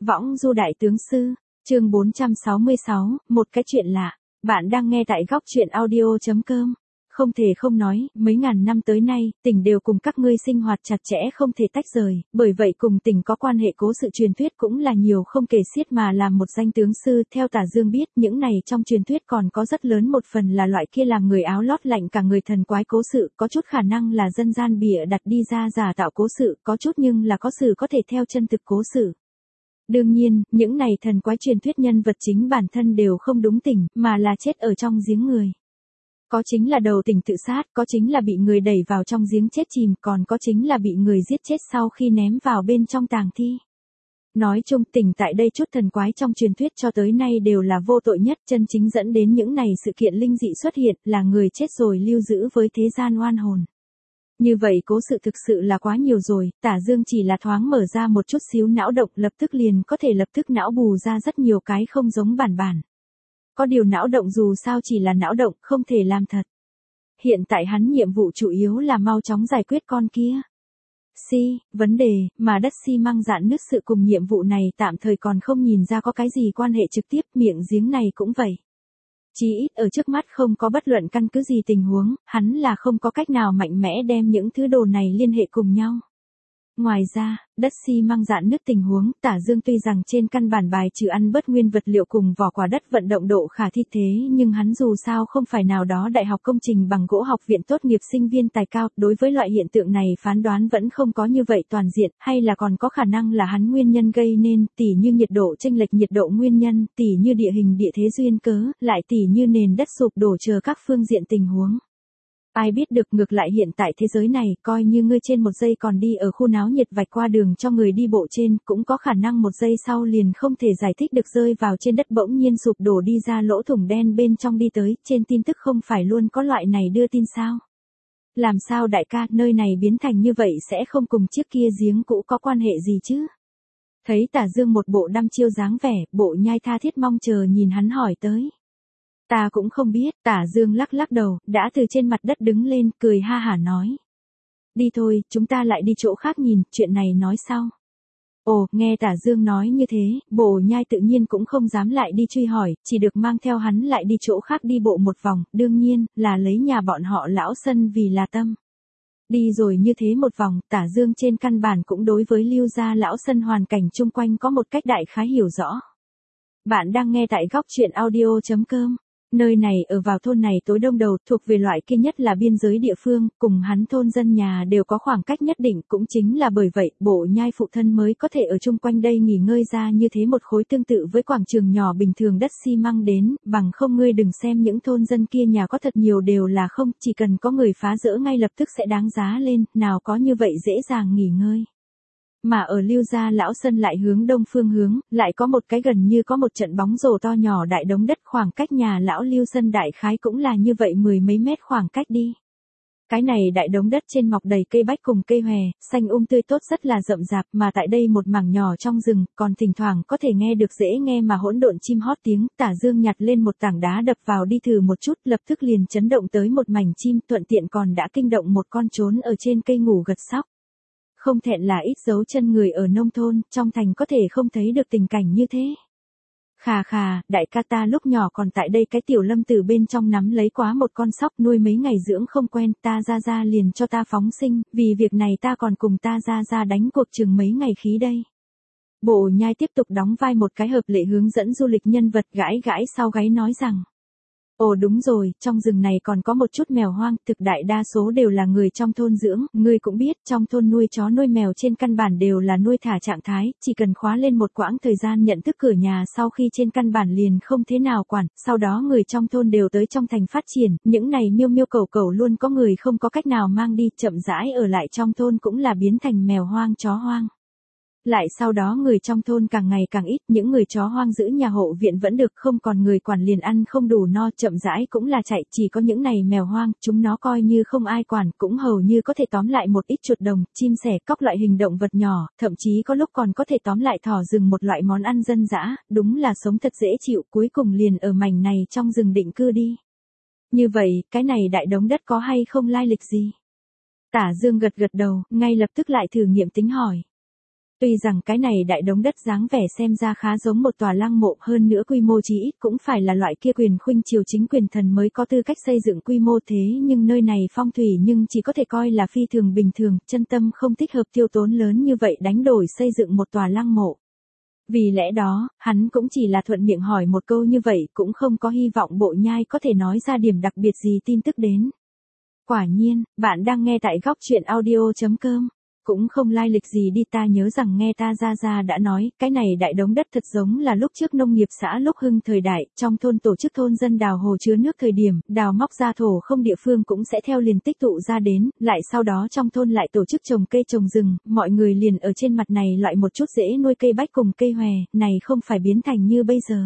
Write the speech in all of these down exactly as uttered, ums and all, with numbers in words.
Võng du đại tướng sư, chương bốn trăm sáu mươi sáu, một cái chuyện lạ. Bạn đang nghe tại góc truyện audio chấm com. Không thể không nói, mấy ngàn năm tới nay, tỉnh đều cùng các ngươi sinh hoạt chặt chẽ không thể tách rời, bởi vậy cùng tỉnh có quan hệ cố sự truyền thuyết cũng là nhiều không kể xiết mà làm một danh tướng sư. Theo Tả Dương biết, những này trong truyền thuyết còn có rất lớn một phần là loại kia làm người áo lót lạnh cả người thần quái cố sự, có chút khả năng là dân gian bịa đặt đi ra giả tạo cố sự, có chút nhưng là có sự có thể theo chân thực cố sự. Đương nhiên, những này thần quái truyền thuyết nhân vật chính bản thân đều không đúng tỉnh, mà là chết ở trong giếng người. Có chính là đầu tỉnh tự sát, có chính là bị người đẩy vào trong giếng chết chìm, còn có chính là bị người giết chết sau khi ném vào bên trong tàng thi. Nói chung tỉnh tại đây chút thần quái trong truyền thuyết cho tới nay đều là vô tội nhất, chân chính dẫn đến những này sự kiện linh dị xuất hiện là người chết rồi lưu giữ với thế gian oan hồn. Như vậy cố sự thực sự là quá nhiều rồi, Tả Dương chỉ là thoáng mở ra một chút xíu não động lập tức liền có thể lập tức não bù ra rất nhiều cái không giống bản bản. Có điều não động dù sao chỉ là não động, không thể làm thật. Hiện tại hắn nhiệm vụ chủ yếu là mau chóng giải quyết con kia. Si, vấn đề, mà đất xi măng rạn nứt sự cùng nhiệm vụ này tạm thời còn không nhìn ra có cái gì quan hệ trực tiếp, miệng giếng này cũng vậy. Chí ít ở trước mắt không có bất luận căn cứ gì tình huống, hắn là không có cách nào mạnh mẽ đem những thứ đồ này liên hệ cùng nhau. Ngoài ra, đất xi măng rạn nứt tình huống, Tả Dương tuy rằng trên căn bản bài trừ ăn bớt nguyên vật liệu cùng vỏ quả đất vận động độ khả thi thế nhưng hắn dù sao không phải nào đó đại học công trình bằng gỗ học viện tốt nghiệp sinh viên tài cao, đối với loại hiện tượng này phán đoán vẫn không có như vậy toàn diện, hay là còn có khả năng là hắn nguyên nhân gây nên, tỉ như nhiệt độ chênh lệch nhiệt độ nguyên nhân, tỉ như địa hình địa thế duyên cớ, lại tỉ như nền đất sụp đổ chờ các phương diện tình huống. Ai biết được, ngược lại hiện tại thế giới này, coi như ngươi trên một giây còn đi ở khu náo nhiệt vạch qua đường cho người đi bộ trên, cũng có khả năng một giây sau liền không thể giải thích được rơi vào trên đất bỗng nhiên sụp đổ đi ra lỗ thủng đen bên trong đi tới, trên tin tức không phải luôn có loại này đưa tin sao? Làm sao đại ca, nơi này biến thành như vậy sẽ không cùng chiếc kia giếng cũ có quan hệ gì chứ? Thấy Tả Dương một bộ đăm chiêu dáng vẻ, Bộ Nhai tha thiết mong chờ nhìn hắn hỏi tới. Ta cũng không biết, Tả Dương lắc lắc đầu, đã từ trên mặt đất đứng lên, cười ha hả nói. Đi thôi, chúng ta lại đi chỗ khác nhìn, chuyện này nói sau. Ồ, nghe Tả Dương nói như thế, Bộ Nhai tự nhiên cũng không dám lại đi truy hỏi, chỉ được mang theo hắn lại đi chỗ khác đi bộ một vòng, đương nhiên, là lấy nhà bọn họ lão sân vì là tâm. Đi rồi như thế một vòng, Tả Dương trên căn bản cũng đối với Lưu gia lão sân hoàn cảnh chung quanh có một cách đại khái hiểu rõ. Bạn đang nghe tại góc truyện audio chấm com. Nơi này ở vào thôn này tối đông đầu, thuộc về loại kia nhất là biên giới địa phương, cùng hắn thôn dân nhà đều có khoảng cách nhất định, cũng chính là bởi vậy, Bộ Nhai phụ thân mới có thể ở chung quanh đây nghỉ ngơi ra như thế một khối tương tự với quảng trường nhỏ bình thường đất xi măng đến, bằng không ngươi đừng xem những thôn dân kia nhà có thật nhiều đều là không, chỉ cần có người phá rỡ ngay lập tức sẽ đáng giá lên, nào có như vậy dễ dàng nghỉ ngơi. Mà ở Lưu gia lão sân lại hướng đông phương hướng, lại có một cái gần như có một trận bóng rổ to nhỏ đại đống đất, khoảng cách nhà lão Lưu sân đại khái cũng là như vậy mười mấy mét khoảng cách đi. Cái này đại đống đất trên mọc đầy cây bách cùng cây hòe, xanh um tươi tốt rất là rậm rạp, mà tại đây một mảng nhỏ trong rừng, còn thỉnh thoảng có thể nghe được dễ nghe mà hỗn độn chim hót tiếng. Tả Dương nhặt lên một tảng đá đập vào đi thử một chút, lập tức liền chấn động tới một mảnh chim, thuận tiện còn đã kinh động một con trốn ở trên cây ngủ gật sóc. Không thẹn là ít dấu chân người ở nông thôn, trong thành có thể không thấy được tình cảnh như thế. Khà khà, đại ca ta lúc nhỏ còn tại đây cái tiểu lâm từ bên trong nắm lấy quá một con sóc nuôi mấy ngày dưỡng không quen, ta ra ra liền cho ta phóng sinh, vì việc này ta còn cùng ta ra ra đánh cuộc chừng mấy ngày khí đây. Bộ Nhai tiếp tục đóng vai một cái hợp lệ hướng dẫn du lịch nhân vật, gãi gãi sau gáy nói rằng. Ồ đúng rồi, trong rừng này còn có một chút mèo hoang, thực đại đa số đều là người trong thôn dưỡng, ngươi cũng biết, trong thôn nuôi chó nuôi mèo trên căn bản đều là nuôi thả trạng thái, chỉ cần khóa lên một quãng thời gian nhận thức cửa nhà sau khi trên căn bản liền không thế nào quản, sau đó người trong thôn đều tới trong thành phát triển, những này miêu miêu cẩu cẩu luôn có người không có cách nào mang đi, chậm rãi ở lại trong thôn cũng là biến thành mèo hoang chó hoang. Lại sau đó người trong thôn càng ngày càng ít, những người chó hoang giữ nhà hộ viện vẫn được, không còn người quản liền ăn không đủ no, chậm rãi cũng là chạy, chỉ có những này mèo hoang, chúng nó coi như không ai quản, cũng hầu như có thể tóm lại một ít chuột đồng, chim sẻ, cóc loại hình động vật nhỏ, thậm chí có lúc còn có thể tóm lại thỏ rừng, một loại món ăn dân dã, đúng là sống thật dễ chịu, cuối cùng liền ở mảnh này trong rừng định cư đi. Như vậy, cái này đại đống đất có hay không lai lịch gì? Tả Dương gật gật đầu, ngay lập tức lại thử nghiệm tính hỏi. Tuy rằng cái này đại đống đất dáng vẻ xem ra khá giống một tòa lăng mộ, hơn nữa quy mô chí ít cũng phải là loại kia quyền khuynh triều chính quyền thần mới có tư cách xây dựng quy mô thế, nhưng nơi này phong thủy nhưng chỉ có thể coi là phi thường bình thường, chân tâm không thích hợp tiêu tốn lớn như vậy đánh đổi xây dựng một tòa lăng mộ. Vì lẽ đó, hắn cũng chỉ là thuận miệng hỏi một câu như vậy, cũng không có hy vọng Bộ Nhai có thể nói ra điểm đặc biệt gì tin tức đến. Quả nhiên, bạn đang nghe tại góc truyện audio chấm com. Cũng không lai lịch gì đi, ta nhớ rằng nghe ta ra ra đã nói, cái này đại đống đất thật giống là lúc trước nông nghiệp xã lúc hưng thời đại, trong thôn tổ chức thôn dân đào hồ chứa nước thời điểm, đào móc ra thổ không địa phương cũng sẽ theo liền tích tụ ra đến, lại sau đó trong thôn lại tổ chức trồng cây trồng rừng, mọi người liền ở trên mặt này loại một chút dễ nuôi cây bách cùng cây hòe, này không phải biến thành như bây giờ.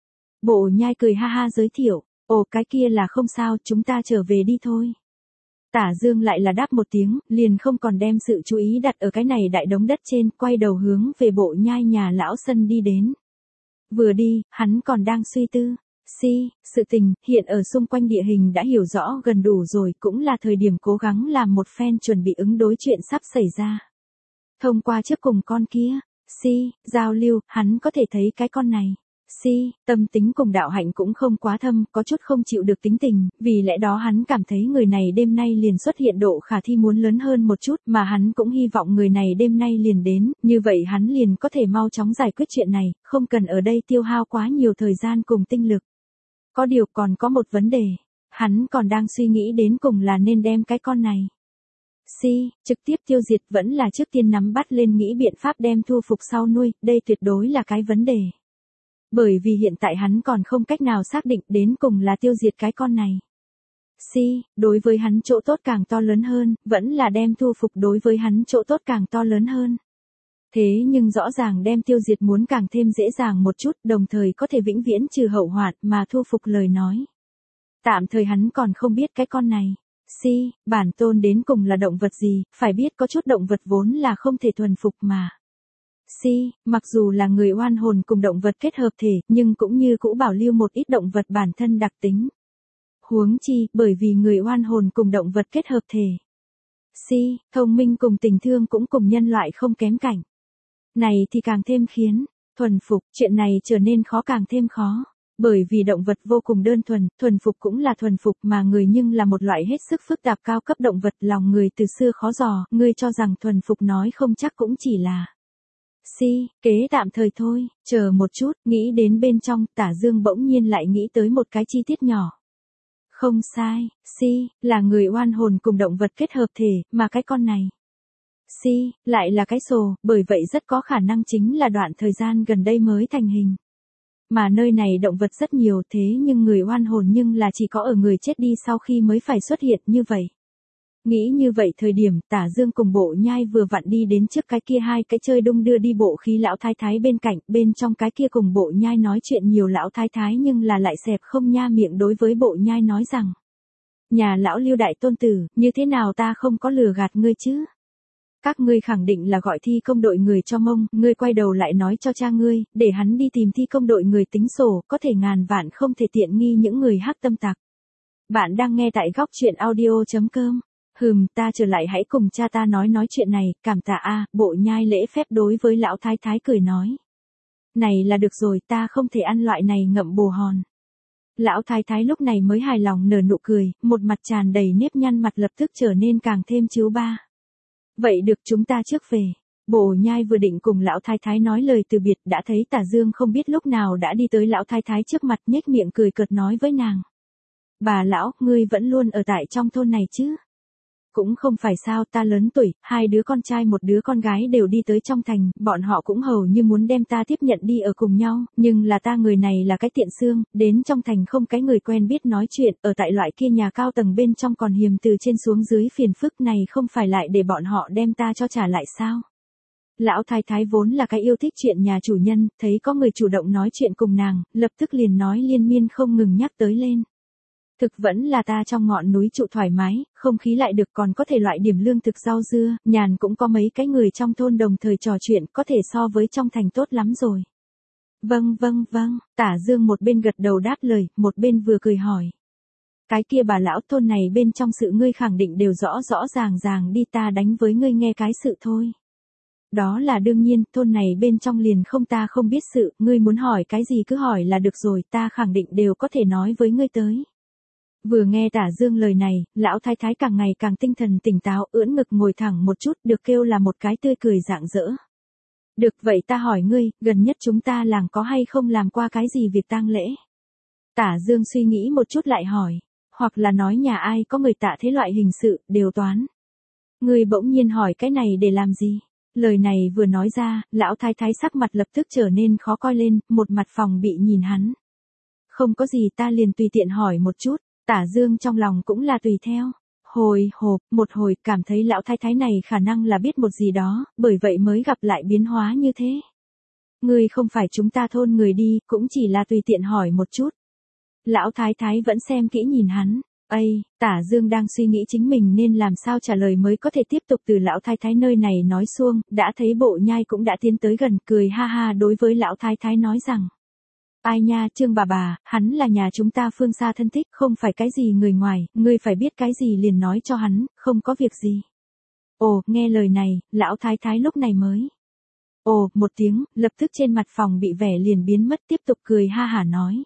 Bộ Nhai cười ha ha giới thiệu, ồ cái kia là không sao, chúng ta trở về đi thôi. Tả Dương lại là đáp một tiếng, liền không còn đem sự chú ý đặt ở cái này đại đống đất trên, quay đầu hướng về Bộ Nhai nhà lão sân đi đến. Vừa đi, hắn còn đang suy tư. Si, sự tình, hiện ở xung quanh địa hình đã hiểu rõ gần đủ rồi, cũng là thời điểm cố gắng làm một phen chuẩn bị ứng đối chuyện sắp xảy ra. Thông qua trước cùng con kia, Si, giao lưu, hắn có thể thấy cái con này. Si, tâm tính cùng đạo hạnh cũng không quá thâm, có chút không chịu được tính tình, vì lẽ đó hắn cảm thấy người này đêm nay liền xuất hiện độ khả thi muốn lớn hơn một chút, mà hắn cũng hy vọng người này đêm nay liền đến, như vậy hắn liền có thể mau chóng giải quyết chuyện này, không cần ở đây tiêu hao quá nhiều thời gian cùng tinh lực. Có điều còn có một vấn đề, hắn còn đang suy nghĩ đến cùng là nên đem cái con này. Si, trực tiếp tiêu diệt vẫn là trước tiên nắm bắt lên nghĩ biện pháp đem thu phục sau nuôi, đây tuyệt đối là cái vấn đề. Bởi vì hiện tại hắn còn không cách nào xác định đến cùng là tiêu diệt cái con này. Si, đối với hắn chỗ tốt càng to lớn hơn, vẫn là đem thu phục đối với hắn chỗ tốt càng to lớn hơn. Thế nhưng rõ ràng đem tiêu diệt muốn càng thêm dễ dàng một chút, đồng thời có thể vĩnh viễn trừ hậu hoạn mà thu phục lời nói. Tạm thời hắn còn không biết cái con này. Si, bản tôn đến cùng là động vật gì, phải biết có chút động vật vốn là không thể thuần phục mà. Si, mặc dù là người oan hồn cùng động vật kết hợp thể, nhưng cũng như cũ bảo lưu một ít động vật bản thân đặc tính. Huống chi, bởi vì người oan hồn cùng động vật kết hợp thể. Si, thông minh cùng tình thương cũng cùng nhân loại không kém cạnh. Này thì càng thêm khiến, thuần phục, chuyện này trở nên khó càng thêm khó. Bởi vì động vật vô cùng đơn thuần, thuần phục cũng là thuần phục mà người nhưng là một loại hết sức phức tạp cao cấp động vật lòng người từ xưa khó dò, ngươi cho rằng thuần phục nói không chắc cũng chỉ là. Si, kế tạm thời thôi, chờ một chút, nghĩ đến bên trong, Tả Dương bỗng nhiên lại nghĩ tới một cái chi tiết nhỏ. Không sai, Si, là người oan hồn cùng động vật kết hợp thể, mà cái con này. Si, lại là cái sồ, bởi vậy rất có khả năng chính là đoạn thời gian gần đây mới thành hình. Mà nơi này động vật rất nhiều thế nhưng người oan hồn nhưng là chỉ có ở người chết đi sau khi mới phải xuất hiện như vậy. Nghĩ như vậy thời điểm Tả Dương cùng Bộ Nhai vừa vặn đi đến trước cái kia hai cái chơi đung đưa đi bộ khí lão thái thái bên cạnh, bên trong cái kia cùng Bộ Nhai nói chuyện nhiều lão thái thái nhưng là lại xẹp không nha miệng đối với Bộ Nhai nói rằng. Nhà lão Lưu đại tôn tử, như thế nào ta không có lừa gạt ngươi chứ? Các ngươi khẳng định là gọi thi công đội người cho mông, ngươi quay đầu lại nói cho cha ngươi, để hắn đi tìm thi công đội người tính sổ, có thể ngàn vạn không thể tiện nghi những người hắc tâm tặc. Bạn đang nghe tại góc truyện audio chấm com. Hừm, ta trở lại hãy cùng cha ta nói nói chuyện này, cảm tạ a, Bộ Nhai lễ phép đối với lão thái thái cười nói. Này là được rồi, ta không thể ăn loại này ngậm bồ hòn. Lão thái thái lúc này mới hài lòng nở nụ cười, một mặt tràn đầy nếp nhăn mặt lập tức trở nên càng thêm chiếu ba. Vậy được chúng ta trước về. Bộ Nhai vừa định cùng lão thái thái nói lời từ biệt đã thấy Tả Dương không biết lúc nào đã đi tới lão thái thái trước mặt nhếch miệng cười cợt nói với nàng. Bà lão, ngươi vẫn luôn ở tại trong thôn này chứ? Cũng không phải sao, ta lớn tuổi, hai đứa con trai một đứa con gái đều đi tới trong thành, bọn họ cũng hầu như muốn đem ta tiếp nhận đi ở cùng nhau, nhưng là ta người này là cái tiện xương, đến trong thành không cái người quen biết nói chuyện, ở tại loại kia nhà cao tầng bên trong còn hiềm từ trên xuống dưới phiền phức này không phải lại để bọn họ đem ta cho trả lại sao? Lão thái thái vốn là cái yêu thích chuyện nhà chủ nhân, thấy có người chủ động nói chuyện cùng nàng, lập tức liền nói liên miên không ngừng nhắc tới lên. Thực vẫn là ta trong ngọn núi trụ thoải mái, không khí lại được còn có thể loại điểm lương thực rau dưa, nhàn cũng có mấy cái người trong thôn đồng thời trò chuyện, có thể so với trong thành tốt lắm rồi. Vâng vâng vâng, Tả Dương một bên gật đầu đáp lời, một bên vừa cười hỏi. Cái kia bà lão thôn này bên trong sự ngươi khẳng định đều rõ rõ ràng ràng đi ta đánh với ngươi nghe cái sự thôi. Đó là đương nhiên, thôn này bên trong liền không ta không biết sự, ngươi muốn hỏi cái gì cứ hỏi là được rồi, ta khẳng định đều có thể nói với ngươi tới. Vừa nghe Tả Dương lời này, lão thái thái càng ngày càng tinh thần tỉnh táo, ưỡn ngực ngồi thẳng một chút, được kêu là một cái tươi cười rạng rỡ. Được vậy ta hỏi ngươi, gần nhất chúng ta làng có hay không làm qua cái gì việc tang lễ? Tả Dương suy nghĩ một chút lại hỏi, hoặc là nói nhà ai có người tạ thế loại hình sự, đều toán. Ngươi bỗng nhiên hỏi cái này để làm gì? Lời này vừa nói ra, lão thái thái sắc mặt lập tức trở nên khó coi lên, một mặt phòng bị nhìn hắn. Không có gì ta liền tùy tiện hỏi một chút, Tả Dương trong lòng cũng là tùy theo. Hồi hộp, một hồi cảm thấy lão thái thái này khả năng là biết một gì đó, bởi vậy mới gặp lại biến hóa như thế. Ngươi không phải chúng ta thôn người đi, cũng chỉ là tùy tiện hỏi một chút. Lão thái thái vẫn xem kỹ nhìn hắn. Ây, Tả Dương đang suy nghĩ chính mình nên làm sao trả lời mới có thể tiếp tục từ lão thái thái nơi này nói xuông, đã thấy bộ nhai cũng đã tiến tới gần, cười ha ha đối với lão thái thái nói rằng. Ai nha, Trương bà bà, hắn là nhà chúng ta phương xa thân thích, không phải cái gì người ngoài, ngươi phải biết cái gì liền nói cho hắn, không có việc gì. Ồ, nghe lời này, lão thái thái lúc này mới. Ồ, một tiếng, lập tức trên mặt phòng bị vẻ liền biến mất, tiếp tục cười ha hả nói.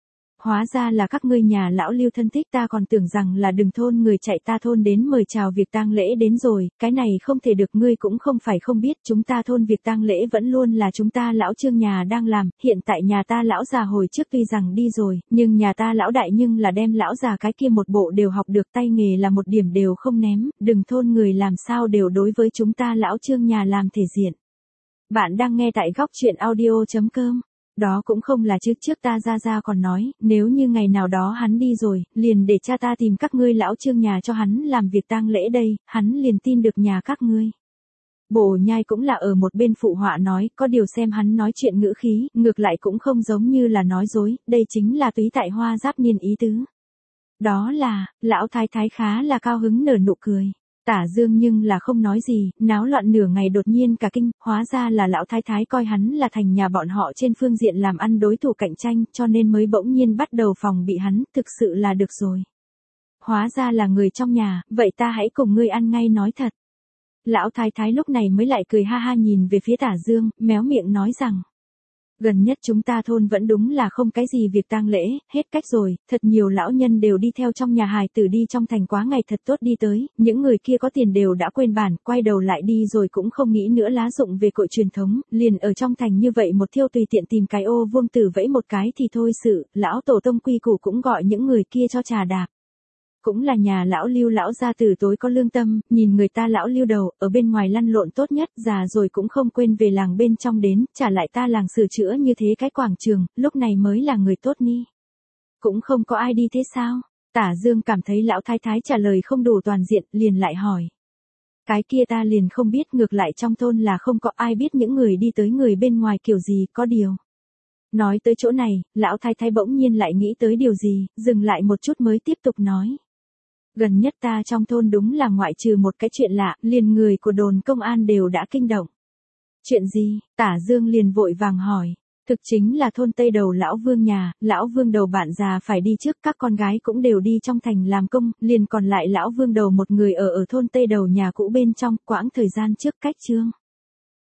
Hóa ra là các ngươi nhà lão Lưu thân thích, ta còn tưởng rằng là đừng thôn người chạy ta thôn đến mời chào việc tang lễ đến rồi, cái này không thể được, ngươi cũng không phải không biết, chúng ta thôn việc tang lễ vẫn luôn là chúng ta lão Trương nhà đang làm, hiện tại nhà ta lão già hồi trước tuy rằng đi rồi, nhưng nhà ta lão đại nhưng là đem lão già cái kia một bộ đều học được, tay nghề là một điểm đều không ném, đừng thôn người làm sao đều đối với chúng ta lão Trương nhà làm thể diện. Bạn đang nghe tại góc truyện audio chấm com. Đó cũng không là chứ, trước ta ra ra còn nói, nếu như ngày nào đó hắn đi rồi, liền để cha ta tìm các ngươi lão Trương nhà cho hắn làm việc tang lễ đây, hắn liền tin được nhà các ngươi. Bổ nhai cũng là ở một bên phụ họa nói, có điều xem hắn nói chuyện ngữ khí, ngược lại cũng không giống như là nói dối, đây chính là túy tại hoa giáp niên ý tứ. Đó là, lão thái thái khá là cao hứng nở nụ cười. Tả Dương nhưng là không nói gì, náo loạn nửa ngày đột nhiên cả kinh, hóa ra là lão thái thái coi hắn là thành nhà bọn họ trên phương diện làm ăn đối thủ cạnh tranh, cho nên mới bỗng nhiên bắt đầu phòng bị hắn, thực sự là được rồi. Hóa ra là người trong nhà, vậy ta hãy cùng ngươi ăn ngay nói thật. Lão thái thái lúc này mới lại cười ha ha nhìn về phía Tả Dương, méo miệng nói rằng. Gần nhất chúng ta thôn vẫn đúng là không cái gì việc tang lễ, hết cách rồi, thật nhiều lão nhân đều đi theo trong nhà hài tử đi trong thành quá ngày thật tốt đi tới, những người kia có tiền đều đã quên bản, quay đầu lại đi rồi cũng không nghĩ nữa lá dụng về cội truyền thống, liền ở trong thành như vậy một thiêu tùy tiện tìm cái ô vuông tử vẫy một cái thì thôi sự, lão tổ tông quy củ cũng gọi những người kia cho trà đạp. Cũng là nhà lão Lưu lão gia tử tối có lương tâm, nhìn người ta lão Lưu đầu, ở bên ngoài lăn lộn tốt nhất, già rồi cũng không quên về làng bên trong đến, trả lại ta làng sửa chữa như thế cái quảng trường, lúc này mới là người tốt ni. Cũng không có ai đi thế sao? Tả Dương cảm thấy lão thái thái trả lời không đủ toàn diện, liền lại hỏi. Cái kia ta liền không biết, ngược lại trong thôn là không có ai biết những người đi tới người bên ngoài kiểu gì, có điều. Nói tới chỗ này, lão thái thái bỗng nhiên lại nghĩ tới điều gì, dừng lại một chút mới tiếp tục nói. Gần nhất ta trong thôn đúng là ngoại trừ một cái chuyện lạ, liền người của đồn công an đều đã kinh động. Chuyện gì? Tả Dương liền vội vàng hỏi. Thực chính là thôn Tây Đầu lão Vương nhà, lão Vương đầu bạn già phải đi trước, các con gái cũng đều đi trong thành làm công, liền còn lại lão Vương đầu một người ở ở thôn Tây Đầu nhà cũ bên trong, quãng thời gian trước cách trương.